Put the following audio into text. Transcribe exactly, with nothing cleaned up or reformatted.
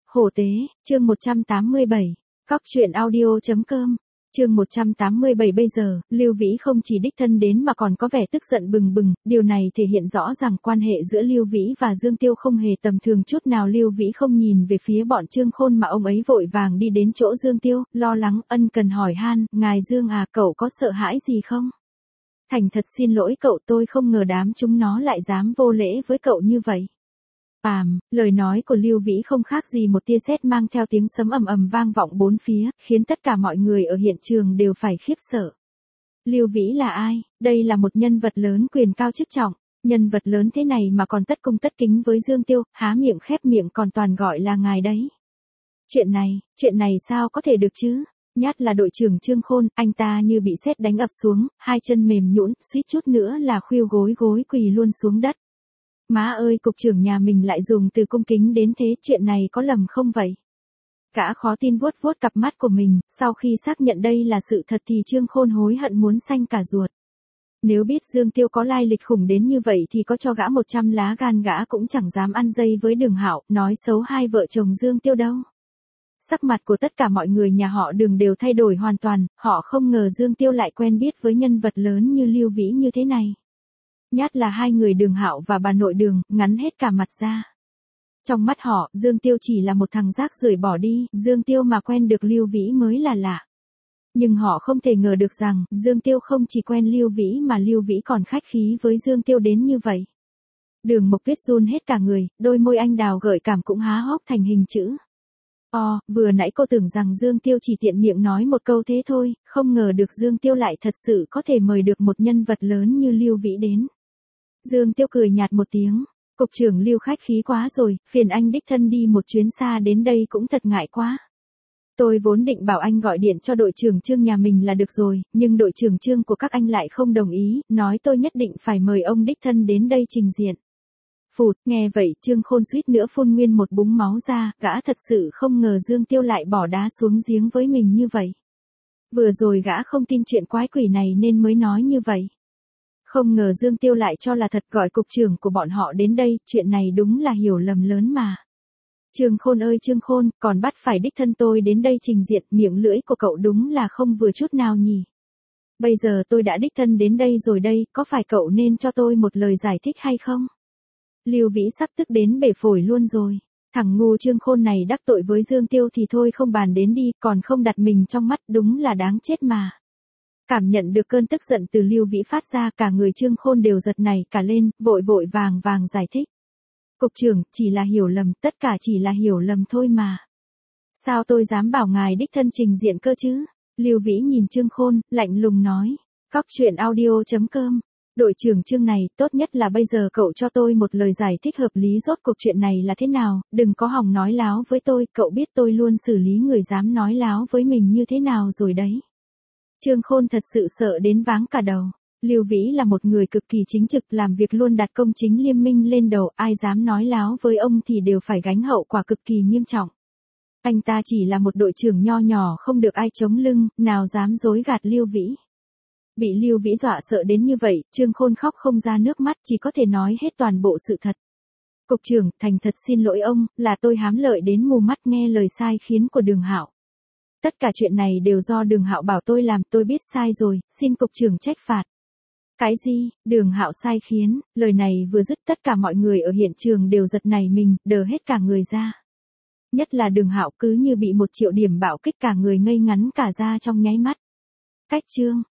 Hổ tế, chương một trăm tám mươi bảy, cóc truyện audio chấm com, chương một trăm tám mươi bảy. Bây giờ, Lưu Vĩ không chỉ đích thân đến mà còn có vẻ tức giận bừng bừng, điều này thể hiện rõ rằng quan hệ giữa Lưu Vĩ và Dương Tiêu không hề tầm thường chút nào. Lưu Vĩ không nhìn về phía bọn Trương Khôn mà ông ấy vội vàng đi đến chỗ Dương Tiêu, lo lắng ân cần hỏi han, ngài Dương à, cậu có sợ hãi gì không? Thành thật xin lỗi cậu, tôi không ngờ đám chúng nó lại dám vô lễ với cậu như vậy. Àm, lời nói của Lưu Vĩ không khác gì một tia sét mang theo tiếng sấm ầm ầm vang vọng bốn phía, khiến tất cả mọi người ở hiện trường đều phải khiếp sợ. Lưu Vĩ là ai? Đây là một nhân vật lớn quyền cao chức trọng, nhân vật lớn thế này mà còn tất cung tất kính với Dương Tiêu, há miệng khép miệng còn toàn gọi là ngài đấy. Chuyện này, chuyện này sao có thể được chứ? Nhát là đội trưởng Trương Khôn, anh ta như bị sét đánh ập xuống, hai chân mềm nhũn, suýt chút nữa là khuỵu gối gối quỳ luôn xuống đất. Má ơi, cục trưởng nhà mình lại dùng từ cung kính đến thế, chuyện này có lầm không vậy? Gã khó tin vuốt vuốt cặp mắt của mình, sau khi xác nhận đây là sự thật thì Trương Khôn hối hận muốn xanh cả ruột. Nếu biết Dương Tiêu có lai lịch khủng đến như vậy thì có cho gã một trăm lá gan gã cũng chẳng dám ăn dây với Đường Hạo, nói xấu hai vợ chồng Dương Tiêu đâu. Sắc mặt của tất cả mọi người nhà họ Đường đều thay đổi hoàn toàn, họ không ngờ Dương Tiêu lại quen biết với nhân vật lớn như Lưu Vĩ như thế này. Nhát là hai người Đường Hạo và bà nội Đường, ngắn hết cả mặt ra. Trong mắt họ, Dương Tiêu chỉ là một thằng rác rưởi bỏ đi, Dương Tiêu mà quen được Lưu Vĩ mới là lạ. Nhưng họ không thể ngờ được rằng, Dương Tiêu không chỉ quen Lưu Vĩ mà Lưu Vĩ còn khách khí với Dương Tiêu đến như vậy. Đường Mộc Tuyết run hết cả người, đôi môi anh đào gợi cảm cũng há hốc thành hình chữ. Ồ, vừa nãy cô tưởng rằng Dương Tiêu chỉ tiện miệng nói một câu thế thôi, không ngờ được Dương Tiêu lại thật sự có thể mời được một nhân vật lớn như Lưu Vĩ đến. Dương Tiêu cười nhạt một tiếng, cục trưởng Lưu khách khí quá rồi, phiền anh đích thân đi một chuyến xa đến đây cũng thật ngại quá. Tôi vốn định bảo anh gọi điện cho đội trưởng Trương nhà mình là được rồi, nhưng đội trưởng Trương của các anh lại không đồng ý, nói tôi nhất định phải mời ông đích thân đến đây trình diện. Phụt, nghe vậy Trương Khôn suýt nữa phun nguyên một búng máu ra, gã thật sự không ngờ Dương Tiêu lại bỏ đá xuống giếng với mình như vậy. Vừa rồi gã không tin chuyện quái quỷ này nên mới nói như vậy. Không ngờ Dương Tiêu lại cho là thật, gọi cục trưởng của bọn họ đến đây, chuyện này đúng là hiểu lầm lớn mà. Trương Khôn ơi Trương Khôn, còn bắt phải đích thân tôi đến đây trình diện, miệng lưỡi của cậu đúng là không vừa chút nào nhỉ. Bây giờ tôi đã đích thân đến đây rồi đây, có phải cậu nên cho tôi một lời giải thích hay không? Lưu Vĩ sắp tức đến bể phổi luôn rồi. Thằng ngu Trương Khôn này đắc tội với Dương Tiêu thì thôi không bàn đến đi, còn không đặt mình trong mắt, đúng là đáng chết mà. Cảm nhận được cơn tức giận từ Lưu Vĩ phát ra, cả người Trương Khôn đều giật nảy cả lên, vội vội vàng vàng giải thích. Cục trưởng, chỉ là hiểu lầm, tất cả chỉ là hiểu lầm thôi mà. Sao tôi dám bảo ngài đích thân trình diện cơ chứ? Lưu Vĩ nhìn Trương Khôn, lạnh lùng nói. Cóc truyện audio chấm com. Đội trưởng Trương này, tốt nhất là bây giờ cậu cho tôi một lời giải thích hợp lý rốt cuộc chuyện này là thế nào, đừng có hòng nói láo với tôi, cậu biết tôi luôn xử lý người dám nói láo với mình như thế nào rồi đấy. Trương Khôn thật sự sợ đến váng cả đầu. Lưu Vĩ là một người cực kỳ chính trực, làm việc luôn đặt công chính liêm minh lên đầu, ai dám nói láo với ông thì đều phải gánh hậu quả cực kỳ nghiêm trọng. Anh ta chỉ là một đội trưởng nho nhỏ không được ai chống lưng, nào dám dối gạt Lưu Vĩ. Bị Lưu Vĩ dọa sợ đến như vậy, Trương Khôn khóc không ra nước mắt, chỉ có thể nói hết toàn bộ sự thật. Cục trưởng, thành thật xin lỗi ông, là tôi hám lợi đến mù mắt nghe lời sai khiến của Đường Hạo. Tất cả chuyện này đều do Đường Hạo bảo tôi làm, tôi biết sai rồi, xin cục trưởng trách phạt. Cái gì? Đường Hạo sai khiến? Lời này vừa dứt tất cả mọi người ở hiện trường đều giật nảy mình, đờ hết cả người ra. Nhất là Đường Hạo cứ như bị một triệu điểm bạo kích, cả người ngây ngắn cả ra trong nháy mắt. Cách chương